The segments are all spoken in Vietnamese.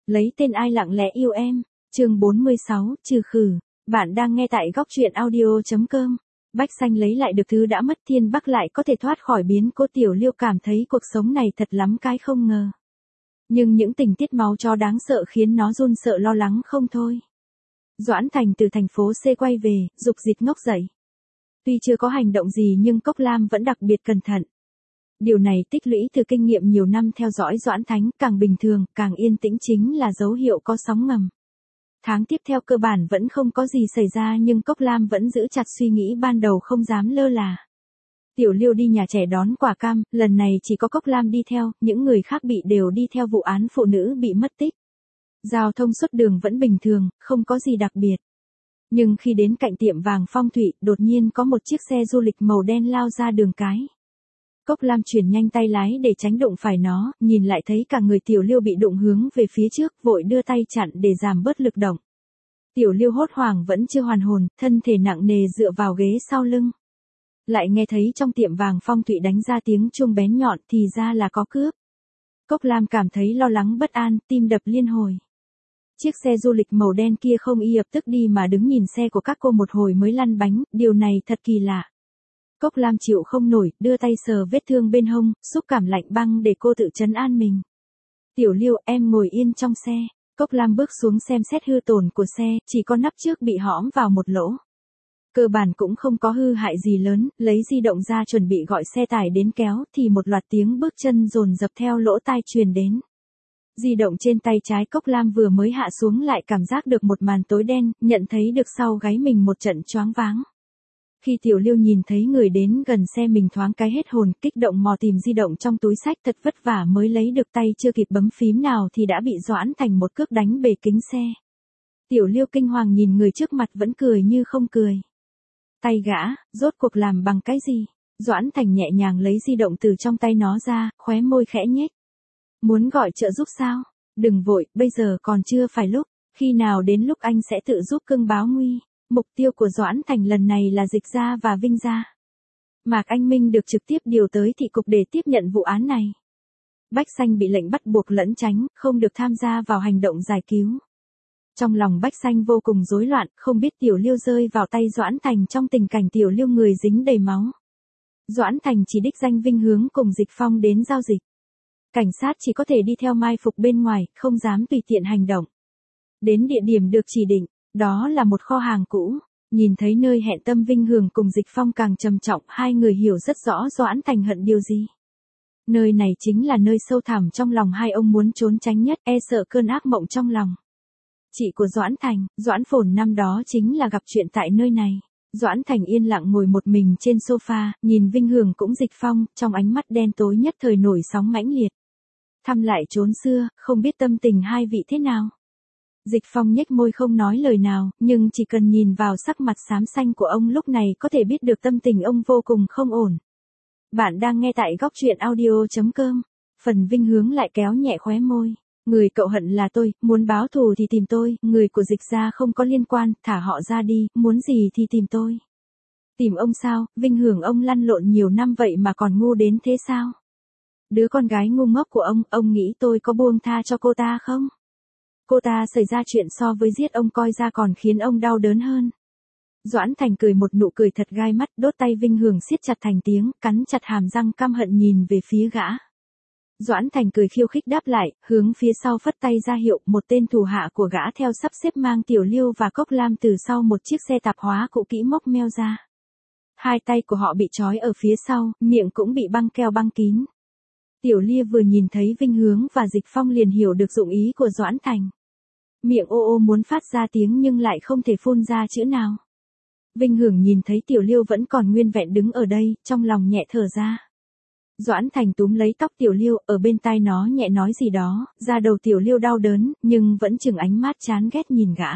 Lấy tên ai lặng lẽ yêu em. Chương 46, trừ khử. Bạn đang nghe tại góc truyện audio.com. Bách Xanh lấy lại được thứ đã mất, Thiên Bắc lại có thể thoát khỏi biến cố. Tiểu Liêu cảm thấy cuộc sống này thật lắm cái không ngờ. Nhưng những tình tiết máu chó đáng sợ khiến nó run sợ lo lắng không thôi. Doãn Thành từ thành phố C quay về, dục dịch ngốc dậy. Tuy chưa có hành động gì nhưng Cốc Lam vẫn đặc biệt cẩn thận. Điều này tích lũy từ kinh nghiệm nhiều năm theo dõi Doãn Thánh, càng bình thường, càng yên tĩnh chính là dấu hiệu có sóng ngầm. Tháng tiếp theo cơ bản vẫn không có gì xảy ra nhưng Cốc Lam vẫn giữ chặt suy nghĩ ban đầu, không dám lơ là. Tiểu Liêu đi nhà trẻ đón quả cam, lần này chỉ có Cốc Lam đi theo, những người khác bị đều đi theo vụ án phụ nữ bị mất tích. Giao thông suốt đường vẫn bình thường, không có gì đặc biệt. Nhưng khi đến cạnh tiệm vàng Phong Thủy, đột nhiên có một chiếc xe du lịch màu đen lao ra đường cái. Cốc Lam chuyển nhanh tay lái để tránh đụng phải nó, nhìn lại thấy cả người Tiểu Liêu bị đụng hướng về phía trước, vội đưa tay chặn để giảm bớt lực động. Tiểu Liêu hốt hoảng vẫn chưa hoàn hồn, thân thể nặng nề dựa vào ghế sau lưng. Lại nghe thấy trong tiệm vàng Phong Thủy đánh ra tiếng chuông bén nhọn, thì ra là có cướp. Cốc Lam cảm thấy lo lắng bất an, tim đập liên hồi. Chiếc xe du lịch màu đen kia không y ập tức đi mà đứng nhìn xe của các cô một hồi mới lăn bánh, điều này thật kỳ lạ. Cốc Lam chịu không nổi, đưa tay sờ vết thương bên hông, xúc cảm lạnh băng để cô tự trấn an mình. Tiểu Liêu, em ngồi yên trong xe. Cốc Lam bước xuống xem xét hư tổn của xe, chỉ có nắp trước bị hõm vào một lỗ. Cơ bản cũng không có hư hại gì lớn, lấy di động ra chuẩn bị gọi xe tải đến kéo thì một loạt tiếng bước chân dồn dập theo lỗ tai truyền đến. Di động trên tay trái Cốc Lam vừa mới hạ xuống lại cảm giác được một màn tối đen, nhận thấy được sau gáy mình một trận choáng váng. Khi Tiểu Liêu nhìn thấy người đến gần xe mình thoáng cái hết hồn, kích động mò tìm di động trong túi xách, thật vất vả mới lấy được, tay chưa kịp bấm phím nào thì đã bị Doãn Thành một cước đánh bể kính xe. Tiểu Liêu kinh hoàng nhìn người trước mặt vẫn cười như không cười. Tay gã, rốt cuộc làm bằng cái gì? Doãn Thành nhẹ nhàng lấy di động từ trong tay nó ra, khóe môi khẽ nhếch. Muốn gọi trợ giúp sao? Đừng vội, bây giờ còn chưa phải lúc, khi nào đến lúc anh sẽ tự giúp cưng báo nguy. Mục tiêu của Doãn Thành lần này là Dịch gia và Vinh gia. Mạc Anh Minh được trực tiếp điều tới thị cục để tiếp nhận vụ án này. Bách Xanh bị lệnh bắt buộc lẩn tránh, không được tham gia vào hành động giải cứu. Trong lòng Bách Xanh vô cùng rối loạn, không biết Tiểu Liêu rơi vào tay Doãn Thành trong tình cảnh Tiểu Liêu người dính đầy máu. Doãn Thành chỉ đích danh Vinh Hướng cùng Dịch Phong đến giao dịch. Cảnh sát chỉ có thể đi theo mai phục bên ngoài, không dám tùy tiện hành động. Đến địa điểm được chỉ định, đó là một kho hàng cũ. Nhìn thấy nơi hẹn tâm Vinh Hướng cùng Dịch Phong càng trầm trọng, hai người hiểu rất rõ Doãn Thành hận điều gì. Nơi này chính là nơi sâu thẳm trong lòng hai ông muốn trốn tránh nhất, e sợ cơn ác mộng trong lòng. Chị của Doãn Thành, Doãn Phồn năm đó chính là gặp chuyện tại nơi này. Doãn Thành yên lặng ngồi một mình trên sofa, nhìn Vinh Hướng cũng Dịch Phong, trong ánh mắt đen tối nhất thời nổi sóng mãnh liệt. Thăm lại chốn xưa, không biết tâm tình hai vị thế nào. Dịch Phong nhếch môi không nói lời nào, nhưng chỉ cần nhìn vào sắc mặt xám xanh của ông lúc này có thể biết được tâm tình ông vô cùng không ổn. Bạn đang nghe tại góc truyện audio.com. Phần Vinh Hướng lại kéo nhẹ khóe môi. Người cậu hận là tôi, muốn báo thù thì tìm tôi, người của Dịch gia không có liên quan, thả họ ra đi, muốn gì thì tìm tôi. Tìm ông sao? Vinh Hướng ông lăn lộn nhiều năm vậy mà còn ngu đến thế sao? Đứa con gái ngu ngốc của ông nghĩ tôi có buông tha cho cô ta không? Cô ta xảy ra chuyện so với giết ông coi ra còn khiến ông đau đớn hơn. Doãn Thành cười một nụ cười thật gai mắt, đốt tay Vinh Hướng siết chặt thành tiếng, cắn chặt hàm răng căm hận nhìn về phía gã. Doãn Thành cười khiêu khích đáp lại, hướng phía sau phất tay ra hiệu, một tên thủ hạ của gã theo sắp xếp mang Tiểu Liêu và Cốc Lam từ sau một chiếc xe tạp hóa cũ kỹ móc meo ra. Hai tay của họ bị trói ở phía sau, miệng cũng bị băng keo băng kín. Tiểu Liêu vừa nhìn thấy Vinh Hướng và Dịch Phong liền hiểu được dụng ý của Doãn Thành. Miệng ô ô muốn phát ra tiếng nhưng lại không thể phun ra chữ nào. Vinh Hướng nhìn thấy Tiểu Liêu vẫn còn nguyên vẹn đứng ở đây, trong lòng nhẹ thở ra. Doãn Thành túm lấy tóc Tiểu Liêu, ở bên tai nó nhẹ nói gì đó, da đầu Tiểu Liêu đau đớn, nhưng vẫn chừng ánh mắt chán ghét nhìn gã.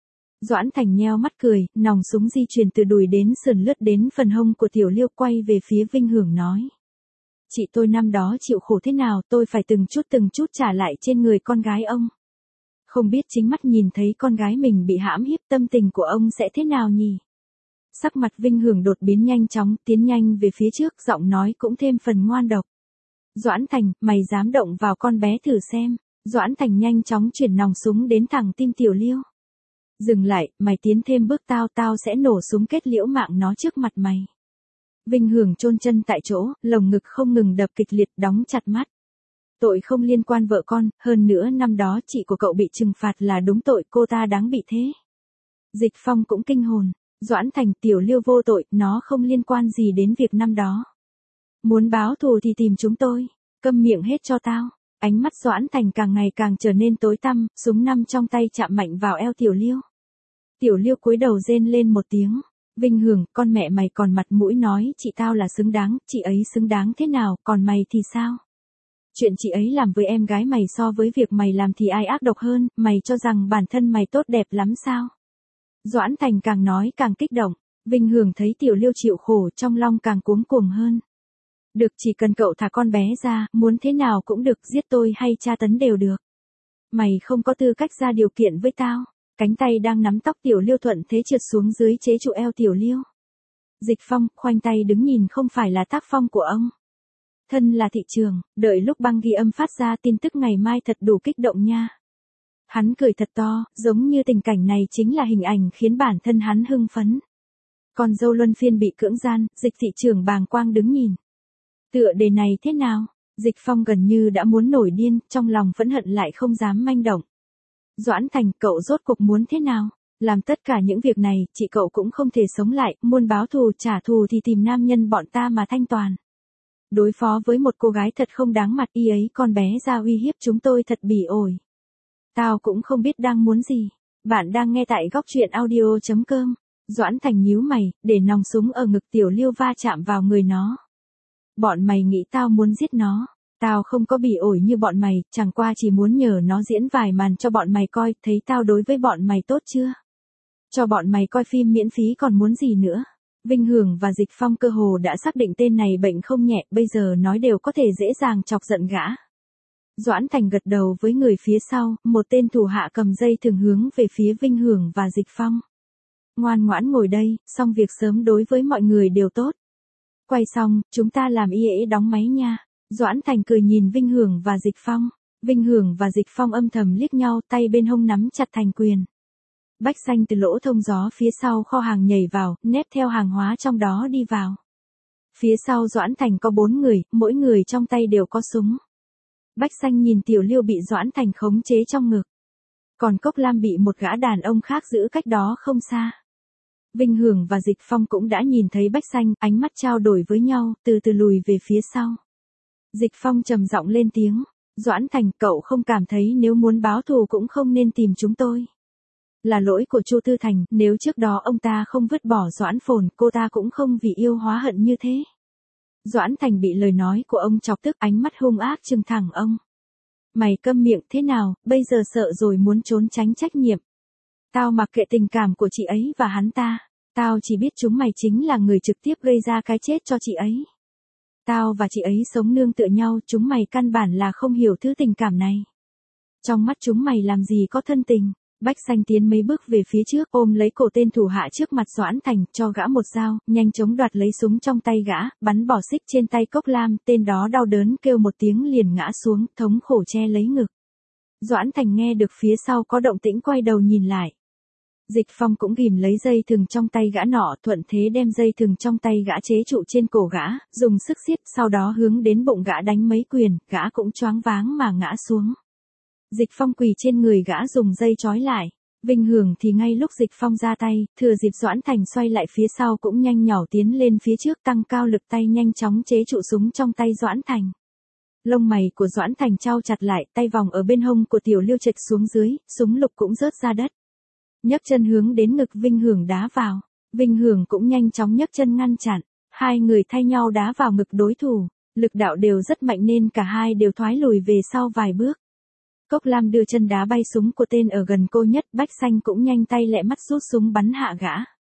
Doãn Thành nheo mắt cười, nòng súng di chuyển từ đùi đến sườn lướt đến phần hông của Tiểu Liêu, quay về phía Vinh Hướng nói. Chị tôi năm đó chịu khổ thế nào, tôi phải từng chút trả lại trên người con gái ông. Không biết chính mắt nhìn thấy con gái mình bị hãm hiếp, tâm tình của ông sẽ thế nào nhỉ? Sắc mặt Vinh Hướng đột biến nhanh chóng, tiến nhanh về phía trước, giọng nói cũng thêm phần ngoan độc. Doãn Thành, mày dám động vào con bé thử xem. Doãn Thành nhanh chóng chuyển nòng súng đến thẳng tim Tiểu Liêu. Dừng lại, mày tiến thêm bước tao sẽ nổ súng kết liễu mạng nó trước mặt mày. Vinh Hưởng chôn chân tại chỗ, lồng ngực không ngừng đập kịch liệt, đóng chặt mắt. Tội không liên quan vợ con, hơn nữa năm đó chị của cậu bị trừng phạt là đúng tội, cô ta đáng bị thế. Dịch Phong cũng kinh hồn. Doãn Thành, Tiểu Liêu vô tội, nó không liên quan gì đến việc năm đó. Muốn báo thù thì tìm chúng tôi. Câm miệng hết cho tao. Ánh mắt Doãn Thành càng ngày càng trở nên tối tăm, súng năm trong tay chạm mạnh vào eo Tiểu Liêu. Tiểu Liêu cúi đầu rên lên một tiếng. Vinh Hưởng, con mẹ mày còn mặt mũi nói chị tao là xứng đáng, chị ấy xứng đáng thế nào, còn mày thì sao? Chuyện chị ấy làm với em gái mày so với việc mày làm thì ai ác độc hơn, mày cho rằng bản thân mày tốt đẹp lắm sao? Doãn Thành càng nói càng kích động, Vinh Hưởng thấy Tiểu Liêu chịu khổ trong lòng càng cuống cuồng hơn. Được, chỉ cần cậu thả con bé ra, muốn thế nào cũng được, giết tôi hay tra tấn đều được. Mày không có tư cách ra điều kiện với tao. Cánh tay đang nắm tóc Tiểu Liêu thuận thế trượt xuống dưới chế trụ eo Tiểu Liêu. Dịch Phong, khoanh tay đứng nhìn không phải là tác phong của ông. Thân là thị trường, đợi lúc băng ghi âm phát ra tin tức ngày mai thật đủ kích động nha. Hắn cười thật to, giống như tình cảnh này chính là hình ảnh khiến bản thân hắn hưng phấn. Con dâu luân phiên bị cưỡng gian, Dịch thị trưởng bàng quang đứng nhìn. Tựa đề này thế nào? Dịch Phong gần như đã muốn nổi điên, trong lòng phẫn hận lại không dám manh động. Doãn Thành, cậu rốt cuộc muốn thế nào? Làm tất cả những việc này, chị cậu cũng không thể sống lại, muốn báo thù trả thù thì tìm nam nhân bọn ta mà thanh toàn. Đối phó với một cô gái thật không đáng mặt, y ấy con bé ra uy hiếp chúng tôi thật bỉ ổi. Tao cũng không biết đang muốn gì. Bạn đang nghe tại góc truyện audio.com. Doãn Thành nhíu mày, để nòng súng ở ngực Tiểu Liêu va chạm vào người nó. Bọn mày nghĩ tao muốn giết nó. Tao không có bỉ ổi như bọn mày, chẳng qua chỉ muốn nhờ nó diễn vài màn cho bọn mày coi, thấy tao đối với bọn mày tốt chưa? Cho bọn mày coi phim miễn phí còn muốn gì nữa? Vinh Hưởng và Dịch Phong cơ hồ đã xác định tên này bệnh không nhẹ, bây giờ nói đều có thể dễ dàng chọc giận gã. Doãn Thành gật đầu với người phía sau, một tên thủ hạ cầm dây thường hướng về phía Vinh Hưởng và Dịch Phong. Ngoan ngoãn ngồi đây, xong việc sớm đối với mọi người đều tốt. Quay xong, chúng ta làm y đóng máy nha. Doãn Thành cười nhìn Vinh Hưởng và Dịch Phong. Vinh Hưởng và Dịch Phong âm thầm liếc nhau, tay bên hông nắm chặt thành quyền. Bách Xanh từ lỗ thông gió phía sau kho hàng nhảy vào, nép theo hàng hóa trong đó đi vào. Phía sau Doãn Thành có 4 người, mỗi người trong tay đều có súng. Bách Xanh nhìn Tiểu Liêu bị Doãn Thành khống chế trong ngực. Còn Cốc Lam bị một gã đàn ông khác giữ cách đó không xa. Vinh Hưởng và Dịch Phong cũng đã nhìn thấy Bách Xanh, ánh mắt trao đổi với nhau, từ từ lùi về phía sau. Dịch Phong trầm giọng lên tiếng. Doãn Thành, cậu không cảm thấy nếu muốn báo thù cũng không nên tìm chúng tôi. Là lỗi của Chu Tư Thành, nếu trước đó ông ta không vứt bỏ Doãn Phồn, cô ta cũng không vì yêu hóa hận như thế. Doãn Thành bị lời nói của ông chọc tức, ánh mắt hung ác trừng thẳng ông. Mày câm miệng thế nào, bây giờ sợ rồi muốn trốn tránh trách nhiệm. Tao mặc kệ tình cảm của chị ấy và hắn ta. Tao chỉ biết chúng mày chính là người trực tiếp gây ra cái chết cho chị ấy. Tao và chị ấy sống nương tựa nhau, chúng mày căn bản là không hiểu thứ tình cảm này. Trong mắt chúng mày làm gì có thân tình. Bách Xanh tiến mấy bước về phía trước, ôm lấy cổ tên thủ hạ trước mặt Doãn Thành, cho gã một dao, nhanh chóng đoạt lấy súng trong tay gã, bắn bỏ xích trên tay Cốc Lam, tên đó đau đớn kêu một tiếng liền ngã xuống, thống khổ che lấy ngực. Doãn Thành nghe được phía sau có động tĩnh quay đầu nhìn lại. Dịch Phong cũng ghim lấy dây thừng trong tay gã nọ, thuận thế đem dây thừng trong tay gã chế trụ trên cổ gã, dùng sức siết, sau đó hướng đến bụng gã đánh mấy quyền, gã cũng choáng váng mà ngã xuống. Dịch Phong quỳ trên người gã dùng dây trói lại. Vinh Hưởng thì ngay lúc Dịch Phong ra tay, thừa dịp Doãn Thành xoay lại phía sau cũng nhanh nhỏ tiến lên phía trước, tăng cao lực tay nhanh chóng chế trụ súng trong tay Doãn Thành. Lông mày của Doãn Thành trao chặt lại, tay vòng ở bên hông của Tiểu Liêu chệch xuống dưới, súng lục cũng rớt ra đất. Nhấc chân hướng đến ngực Vinh Hưởng đá vào. Vinh Hưởng cũng nhanh chóng nhấc chân ngăn chặn. Hai người thay nhau đá vào ngực đối thủ. Lực đạo đều rất mạnh nên cả hai đều thoái lùi về sau vài bước. Cốc Lam đưa chân đá bay súng của tên ở gần cô nhất, Bách Xanh cũng nhanh tay lẹ mắt rút súng bắn hạ gã.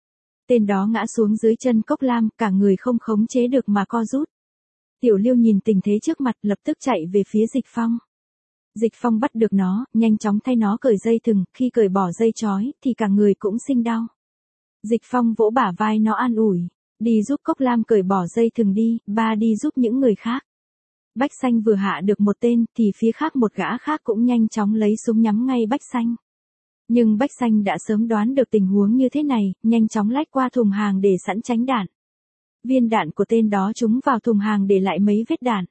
Tên đó ngã xuống dưới chân Cốc Lam, cả người không khống chế được mà co rút. Tiểu Liêu nhìn tình thế trước mặt lập tức chạy về phía Dịch Phong. Dịch Phong bắt được nó, nhanh chóng thay nó cởi dây thừng, khi cởi bỏ dây trói, thì cả người cũng sinh đau. Dịch Phong vỗ bả vai nó an ủi, đi giúp Cốc Lam cởi bỏ dây thừng đi, ba đi giúp những người khác. Bách Xanh vừa hạ được một tên, thì phía khác một gã khác cũng nhanh chóng lấy súng nhắm ngay Bách Xanh. Nhưng Bách Xanh đã sớm đoán được tình huống như thế này, nhanh chóng lách qua thùng hàng để sẵn tránh đạn. Viên đạn của tên đó trúng vào thùng hàng để lại mấy vết đạn.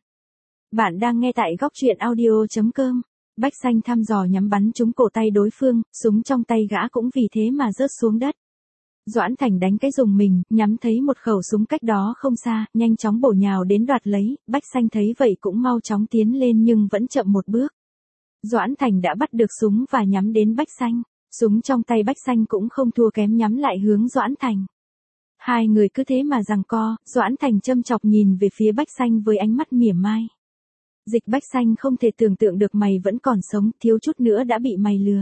Bạn đang nghe tại góc truyện audio.com. Bách Xanh thăm dò nhắm bắn trúng cổ tay đối phương, súng trong tay gã cũng vì thế mà rớt xuống đất. Doãn Thành đánh cái rùng mình, nhắm thấy một khẩu súng cách đó không xa, nhanh chóng bổ nhào đến đoạt lấy, Bách Xanh thấy vậy cũng mau chóng tiến lên nhưng vẫn chậm một bước. Doãn Thành đã bắt được súng và nhắm đến Bách Xanh, súng trong tay Bách Xanh cũng không thua kém nhắm lại hướng Doãn Thành. Hai người cứ thế mà giằng co, Doãn Thành châm chọc nhìn về phía Bách Xanh với ánh mắt mỉa mai. Dịch Bách Xanh không thể tưởng tượng được mày vẫn còn sống, thiếu chút nữa đã bị mày lừa.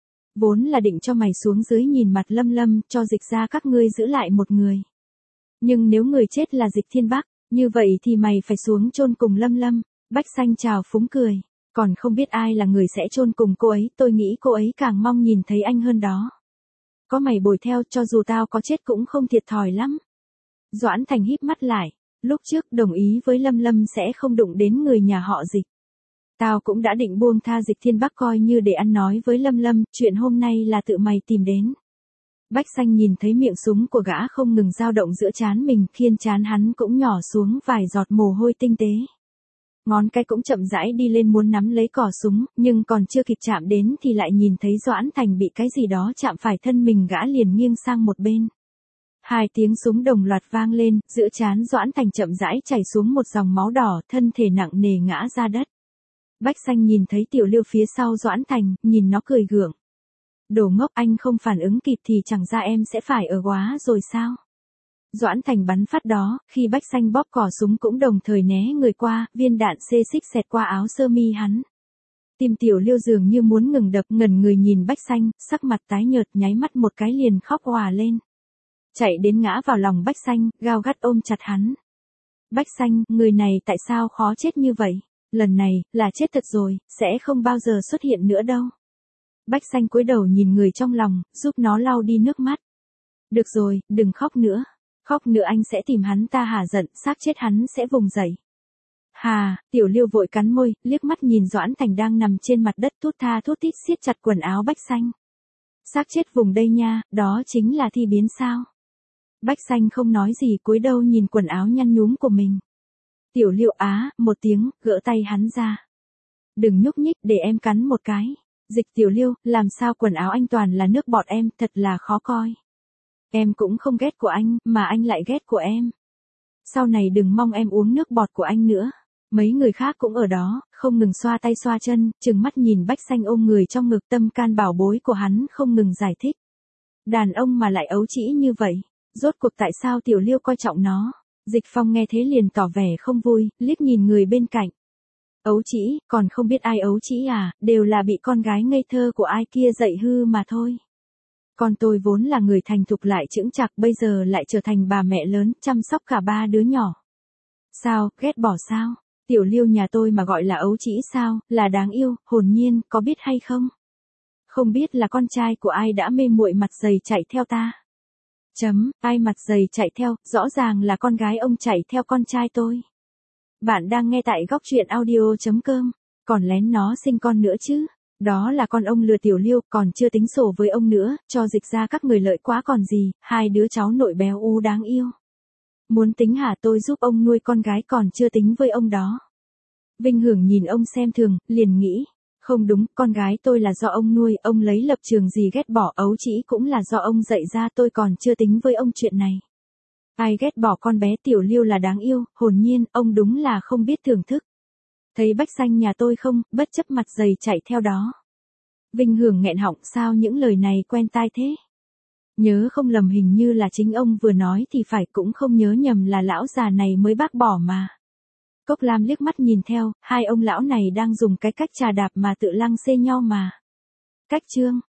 Vốn là định cho mày xuống dưới nhìn mặt Lâm Lâm, cho Dịch ra các ngươi giữ lại một người. Nhưng nếu người chết là Dịch Thiên Bắc, như vậy thì mày phải xuống chôn cùng Lâm Lâm. Bách Xanh chào phúng cười. Còn không biết ai là người sẽ chôn cùng cô ấy, tôi nghĩ cô ấy càng mong nhìn thấy anh hơn đó. Có mày bồi theo, cho dù tao có chết cũng không thiệt thòi lắm. Doãn Thành híp mắt lại. Lúc trước đồng ý với Lâm Lâm sẽ không đụng đến người nhà họ Dịch. Tao cũng đã định buông tha Dịch Thiên Bắc coi như để ăn nói với Lâm Lâm, chuyện hôm nay là tự mày tìm đến. Bách Xanh nhìn thấy miệng súng của gã không ngừng dao động giữa trán mình, khiến trán hắn cũng nhỏ xuống vài giọt mồ hôi tinh tế. Ngón cái cũng chậm rãi đi lên muốn nắm lấy cò súng, nhưng còn chưa kịp chạm đến thì lại nhìn thấy Doãn Thành bị cái gì đó chạm phải thân mình, gã liền nghiêng sang một bên. Hai tiếng súng đồng loạt vang lên, giữa trán Doãn Thành chậm rãi chảy xuống một dòng máu đỏ, thân thể nặng nề ngã ra đất. Bách Xanh nhìn thấy Tiểu Liêu phía sau Doãn Thành, nhìn nó cười gượng. Đồ ngốc, anh không phản ứng kịp thì chẳng ra em sẽ phải ở góa rồi sao? Doãn Thành bắn phát đó, khi Bách Xanh bóp cò súng cũng đồng thời né người qua, viên đạn xê xích xẹt qua áo sơ mi hắn. Tim Tiểu Liêu dường như muốn ngừng đập, ngẩn người nhìn Bách Xanh, sắc mặt tái nhợt, nháy mắt một cái liền khóc òa lên. Chạy đến ngã vào lòng Bách Xanh, gao gắt ôm chặt hắn. Bách Xanh, người này tại sao khó chết như vậy? Lần này, là chết thật rồi, sẽ không bao giờ xuất hiện nữa đâu. Bách Xanh cúi đầu nhìn người trong lòng, giúp nó lau đi nước mắt. Được rồi, đừng khóc nữa. Khóc nữa anh sẽ tìm hắn ta hả giận, xác chết hắn sẽ vùng dậy. Hà, Tiểu Liêu vội cắn môi, liếc mắt nhìn Doãn Thành đang nằm trên mặt đất thút tha thút thít siết chặt quần áo Bách Xanh. Xác chết vùng đây nha, đó chính là thi biến sao? Bách Xanh không nói gì, cúi đầu nhìn quần áo nhăn nhúm của mình. Tiểu Liêu á, một tiếng, gỡ tay hắn ra. Đừng nhúc nhích, để em cắn một cái. Dịch Tiểu Liêu, làm sao quần áo anh toàn là nước bọt em, thật là khó coi. Em cũng không ghét của anh, mà anh lại ghét của em. Sau này đừng mong em uống nước bọt của anh nữa. Mấy người khác cũng ở đó, không ngừng xoa tay xoa chân, trừng mắt nhìn Bách Xanh ôm người trong ngực, tâm can bảo bối của hắn không ngừng giải thích. Đàn ông mà lại ấu trĩ như vậy, rốt cuộc tại sao Tiểu Liêu coi trọng nó? Dịch Phong nghe thế liền tỏ vẻ không vui, liếc nhìn người bên cạnh. Ấu trĩ, còn không biết ai ấu trĩ à, đều là bị con gái ngây thơ của ai kia dạy hư mà thôi. Con tôi vốn là người thành thục lại chững chạc, bây giờ lại trở thành bà mẹ lớn, chăm sóc cả ba đứa nhỏ. Sao, ghét bỏ sao? Tiểu Liêu nhà tôi mà gọi là ấu trĩ sao, là đáng yêu, hồn nhiên, có biết hay không? Không biết là con trai của ai đã mê muội mặt dày chạy theo ta. Ai mặt dày chạy theo, rõ ràng là con gái ông chạy theo con trai tôi. Bạn đang nghe tại góc truyện audio.com, còn lén nó sinh con nữa chứ. Đó là con ông lừa Tiểu Liêu, còn chưa tính sổ với ông nữa, cho Dịch ra các người lợi quá còn gì, hai đứa cháu nội béo ú đáng yêu. Muốn tính hả, tôi giúp ông nuôi con gái còn chưa tính với ông đó. Vinh Hưởng nhìn ông xem thường, liền nghĩ, không đúng, con gái tôi là do ông nuôi, ông lấy lập trường gì ghét bỏ, ấu trĩ cũng là do ông dạy ra, tôi còn chưa tính với ông chuyện này. Ai ghét bỏ con bé Tiểu Liêu là đáng yêu, hồn nhiên, ông đúng là không biết thưởng thức. Thấy Bách Xanh nhà tôi không, bất chấp mặt dày chạy theo đó. Vinh Hưởng nghẹn họng, sao những lời này quen tai thế? Nhớ không lầm hình như là chính ông vừa nói thì phải, cũng không nhớ nhầm là lão già này mới bác bỏ mà. Cốc Lam liếc mắt nhìn theo, hai ông lão này đang dùng cái cách trà đạp mà tự lăng xê nhau mà. Cách chương